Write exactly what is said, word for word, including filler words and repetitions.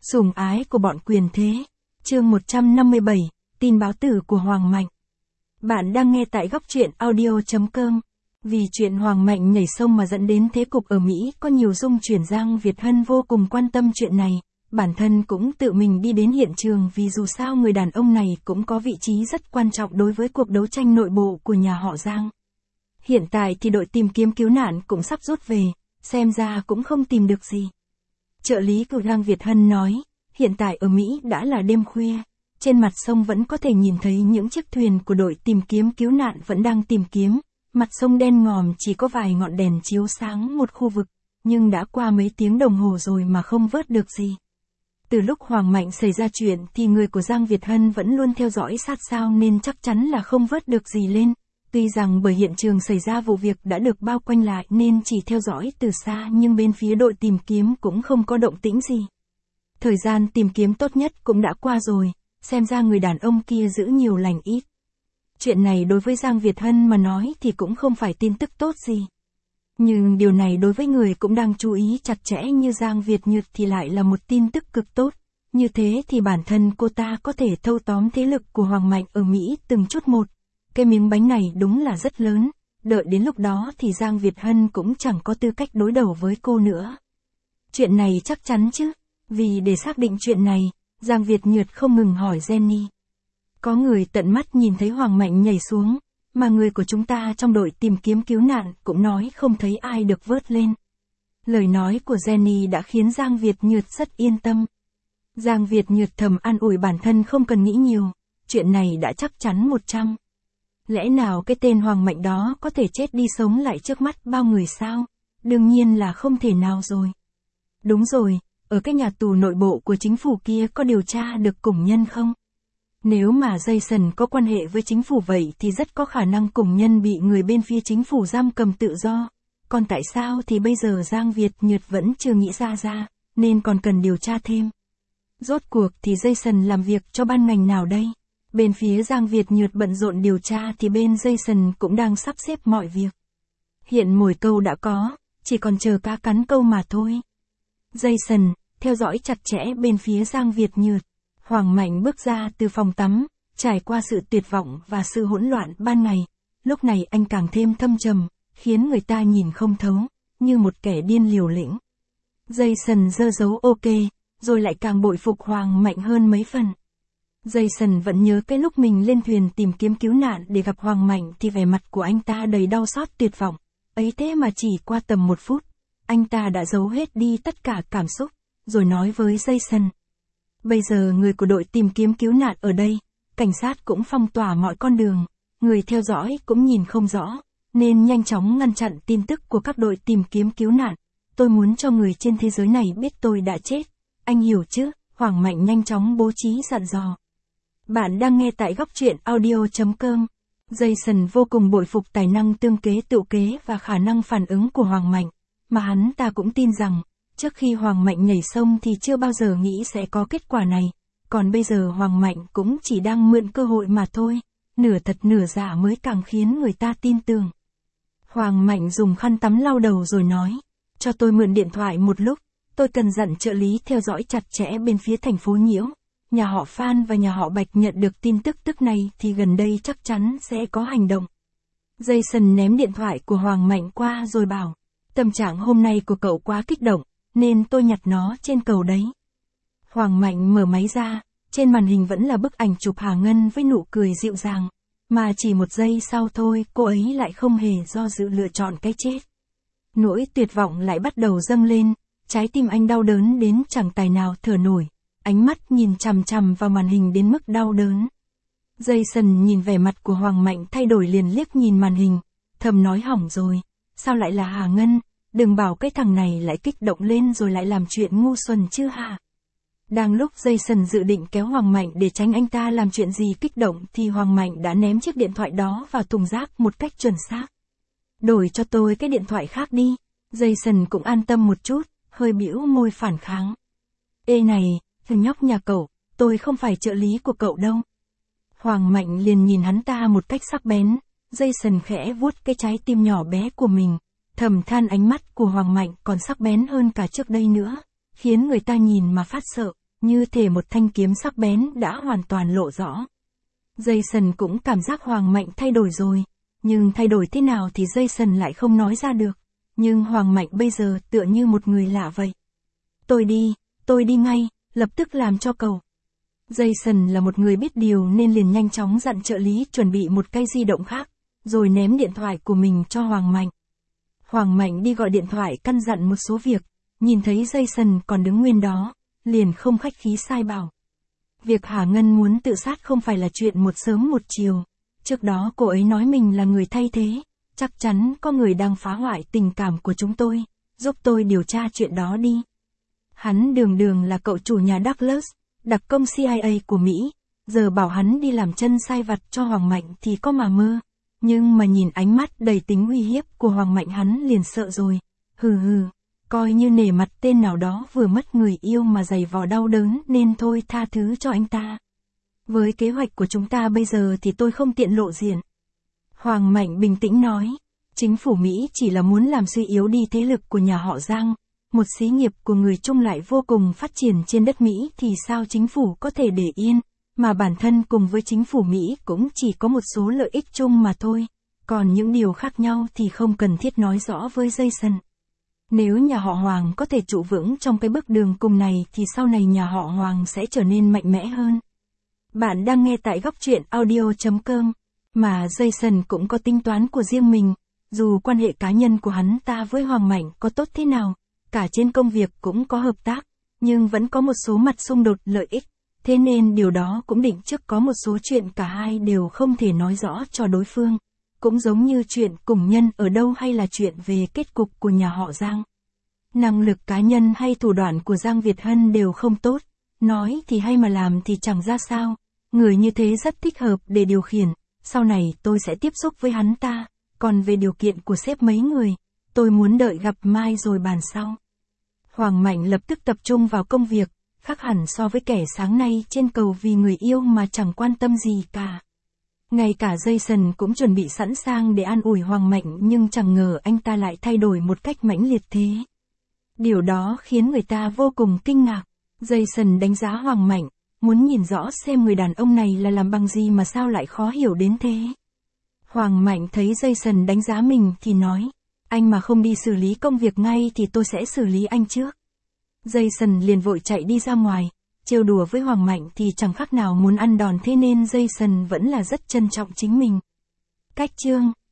Sủng ái của bọn quyền thế. Chương một trăm năm mươi bảy, tin báo tử của Hoàng Mạnh. Bạn đang nghe tại góc truyện audio chấm com. Vì chuyện Hoàng Mạnh nhảy sông mà dẫn đến thế cục ở Mỹ có nhiều rung chuyển, Giang Việt Hân vô cùng quan tâm chuyện này. Bản thân cũng tự mình đi đến hiện trường vì dù sao người đàn ông này cũng có vị trí rất quan trọng đối với cuộc đấu tranh nội bộ của nhà họ Giang. Hiện tại thì đội tìm kiếm cứu nạn cũng sắp rút về, xem ra cũng không tìm được gì. Trợ lý của Giang Việt Hân nói, hiện tại ở Mỹ đã là đêm khuya, trên mặt sông vẫn có thể nhìn thấy những chiếc thuyền của đội tìm kiếm cứu nạn vẫn đang tìm kiếm, mặt sông đen ngòm chỉ có vài ngọn đèn chiếu sáng một khu vực, nhưng đã qua mấy tiếng đồng hồ rồi mà không vớt được gì. Từ lúc Hoàng Mạnh xảy ra chuyện thì người của Giang Việt Hân vẫn luôn theo dõi sát sao nên chắc chắn là không vớt được gì lên. Tuy rằng bởi hiện trường xảy ra vụ việc đã được bao quanh lại nên chỉ theo dõi từ xa, nhưng bên phía đội tìm kiếm cũng không có động tĩnh gì. Thời gian tìm kiếm tốt nhất cũng đã qua rồi, xem ra người đàn ông kia giữ nhiều lành ít. Chuyện này đối với Giang Việt Hân mà nói thì cũng không phải tin tức tốt gì. Nhưng điều này đối với người cũng đang chú ý chặt chẽ như Giang Việt Nhược thì lại là một tin tức cực tốt. Như thế thì bản thân cô ta có thể thâu tóm thế lực của Hoàng Mạnh ở Mỹ từng chút một. Cái miếng bánh này đúng là rất lớn, đợi đến lúc đó thì Giang Việt Hân cũng chẳng có tư cách đối đầu với cô nữa. Chuyện này chắc chắn chứ, vì để xác định chuyện này, Giang Việt Nhược không ngừng hỏi Jenny. Có người tận mắt nhìn thấy Hoàng Mạnh nhảy xuống, mà người của chúng ta trong đội tìm kiếm cứu nạn cũng nói không thấy ai được vớt lên. Lời nói của Jenny đã khiến Giang Việt Nhược rất yên tâm. Giang Việt Nhược thầm an ủi bản thân không cần nghĩ nhiều, chuyện này đã chắc chắn một trăm. Lẽ nào cái tên Hoàng Mạnh đó có thể chết đi sống lại trước mắt bao người sao? Đương nhiên là không thể nào rồi. Đúng rồi, ở cái nhà tù nội bộ của chính phủ kia có điều tra được cùng nhân không? Nếu mà Jason có quan hệ với chính phủ vậy thì rất có khả năng cùng nhân bị người bên phía chính phủ giam cầm tự do. Còn tại sao thì bây giờ Giang Việt Nhược vẫn chưa nghĩ ra ra, nên còn cần điều tra thêm. Rốt cuộc thì Jason làm việc cho ban ngành nào đây? Bên phía Giang Việt Nhược bận rộn điều tra thì bên Jason cũng đang sắp xếp mọi việc. Hiện mồi câu đã có, chỉ còn chờ cá cắn câu mà thôi. Jason, theo dõi chặt chẽ bên phía Giang Việt Nhược. Hoàng Mạnh bước ra từ phòng tắm, trải qua sự tuyệt vọng và sự hỗn loạn ban ngày. Lúc này anh càng thêm thâm trầm, khiến người ta nhìn không thấu, như một kẻ điên liều lĩnh. Jason giơ dấu ok, rồi lại càng bội phục Hoàng Mạnh hơn mấy phần. Jason vẫn nhớ cái lúc mình lên thuyền tìm kiếm cứu nạn để gặp Hoàng Mạnh thì vẻ mặt của anh ta đầy đau xót tuyệt vọng. Ấy thế mà chỉ qua tầm một phút, anh ta đã giấu hết đi tất cả cảm xúc, rồi nói với Jason. Bây giờ người của đội tìm kiếm cứu nạn ở đây, cảnh sát cũng phong tỏa mọi con đường, người theo dõi cũng nhìn không rõ, nên nhanh chóng ngăn chặn tin tức của các đội tìm kiếm cứu nạn. Tôi muốn cho người trên thế giới này biết tôi đã chết. Anh hiểu chứ? Hoàng Mạnh nhanh chóng bố trí dặn dò. Bạn đang nghe tại góc truyện audio chấm com. Jason vô cùng bội phục tài năng tương kế tự kế và khả năng phản ứng của Hoàng Mạnh, mà hắn ta cũng tin rằng, trước khi Hoàng Mạnh nhảy sông thì chưa bao giờ nghĩ sẽ có kết quả này, còn bây giờ Hoàng Mạnh cũng chỉ đang mượn cơ hội mà thôi, nửa thật nửa giả mới càng khiến người ta tin tưởng. Hoàng Mạnh dùng khăn tắm lau đầu rồi nói, cho tôi mượn điện thoại một lúc, tôi cần dặn trợ lý theo dõi chặt chẽ bên phía thành phố Nhiễu. Nhà họ Phan và nhà họ Bạch nhận được tin tức tức này thì gần đây chắc chắn sẽ có hành động. Jason ném điện thoại của Hoàng Mạnh qua rồi bảo, tâm trạng hôm nay của cậu quá kích động, nên tôi nhặt nó trên cầu đấy. Hoàng Mạnh mở máy ra, trên màn hình vẫn là bức ảnh chụp Hà Ngân với nụ cười dịu dàng, mà chỉ một giây sau thôi cô ấy lại không hề do dự lựa chọn cái chết. Nỗi tuyệt vọng lại bắt đầu dâng lên, trái tim anh đau đớn đến chẳng tài nào thở nổi. Ánh mắt nhìn chằm chằm vào màn hình đến mức đau đớn. Jason nhìn vẻ mặt của Hoàng Mạnh thay đổi liền liếc nhìn màn hình, thầm nói hỏng rồi, sao lại là Hà Ngân, đừng bảo cái thằng này lại kích động lên rồi lại làm chuyện ngu xuẩn chứ hả. Đang lúc Jason dự định kéo Hoàng Mạnh để tránh anh ta làm chuyện gì kích động thì Hoàng Mạnh đã ném chiếc điện thoại đó vào thùng rác một cách chuẩn xác. Đổi cho tôi cái điện thoại khác đi. Jason cũng an tâm một chút, hơi bĩu môi phản kháng. Ê này, thằng nhóc nhà cậu, tôi không phải trợ lý của cậu đâu. Hoàng Mạnh liền nhìn hắn ta một cách sắc bén, Jason khẽ vuốt cái trái tim nhỏ bé của mình, thầm than ánh mắt của Hoàng Mạnh còn sắc bén hơn cả trước đây nữa, khiến người ta nhìn mà phát sợ, như thể một thanh kiếm sắc bén đã hoàn toàn lộ rõ. Jason cũng cảm giác Hoàng Mạnh thay đổi rồi, nhưng thay đổi thế nào thì Jason lại không nói ra được. Nhưng Hoàng Mạnh bây giờ tựa như một người lạ vậy. Tôi đi, tôi đi ngay, lập tức làm cho cầu. Jason là một người biết điều nên liền nhanh chóng dặn trợ lý chuẩn bị một cây di động khác, rồi ném điện thoại của mình cho Hoàng Mạnh. Hoàng Mạnh đi gọi điện thoại căn dặn một số việc, nhìn thấy Jason còn đứng nguyên đó, liền không khách khí sai bảo. Việc Hà Ngân muốn tự sát không phải là chuyện một sớm một chiều. Trước đó cô ấy nói mình là người thay thế, chắc chắn có người đang phá hoại tình cảm của chúng tôi, giúp tôi điều tra chuyện đó đi. Hắn đường đường là cậu chủ nhà Douglas, đặc công C I A của Mỹ, giờ bảo hắn đi làm chân sai vặt cho Hoàng Mạnh thì có mà mơ. Nhưng mà nhìn ánh mắt đầy tính uy hiếp của Hoàng Mạnh hắn liền sợ rồi. Hừ hừ, coi như nể mặt tên nào đó vừa mất người yêu mà giày vò đau đớn nên thôi tha thứ cho anh ta. Với kế hoạch của chúng ta bây giờ thì tôi không tiện lộ diện. Hoàng Mạnh bình tĩnh nói, chính phủ Mỹ chỉ là muốn làm suy yếu đi thế lực của nhà họ Giang. Một xí nghiệp của người Trung lại vô cùng phát triển trên đất Mỹ thì sao chính phủ có thể để yên, mà bản thân cùng với chính phủ Mỹ cũng chỉ có một số lợi ích chung mà thôi, còn những điều khác nhau thì không cần thiết nói rõ với Jason. Nếu nhà họ Hoàng có thể trụ vững trong cái bước đường cùng này thì sau này nhà họ Hoàng sẽ trở nên mạnh mẽ hơn. Bạn đang nghe tại góc truyện audio chấm com, mà Jason cũng có tính toán của riêng mình, dù quan hệ cá nhân của hắn ta với Hoàng Mạnh có tốt thế nào, cả trên công việc cũng có hợp tác, nhưng vẫn có một số mặt xung đột lợi ích, thế nên điều đó cũng định trước có một số chuyện cả hai đều không thể nói rõ cho đối phương, cũng giống như chuyện cùng nhân ở đâu hay là chuyện về kết cục của nhà họ Giang. Năng lực cá nhân hay thủ đoạn của Giang Việt Hân đều không tốt, nói thì hay mà làm thì chẳng ra sao, người như thế rất thích hợp để điều khiển, sau này tôi sẽ tiếp xúc với hắn ta, còn về điều kiện của sếp mấy người, tôi muốn đợi gặp mai rồi bàn sau. Hoàng Mạnh lập tức tập trung vào công việc, khác hẳn so với kẻ sáng nay trên cầu vì người yêu mà chẳng quan tâm gì cả. Ngay cả Jason cũng chuẩn bị sẵn sàng để an ủi Hoàng Mạnh nhưng chẳng ngờ anh ta lại thay đổi một cách mãnh liệt thế. Điều đó khiến người ta vô cùng kinh ngạc. Jason đánh giá Hoàng Mạnh, muốn nhìn rõ xem người đàn ông này là làm bằng gì mà sao lại khó hiểu đến thế. Hoàng Mạnh thấy Jason đánh giá mình thì nói, anh mà không đi xử lý công việc ngay thì tôi sẽ xử lý anh trước. Jason liền vội chạy đi ra ngoài, trêu đùa với Hoàng Mạnh thì chẳng khác nào muốn ăn đòn thế nên Jason vẫn là rất trân trọng chính mình. Cách chương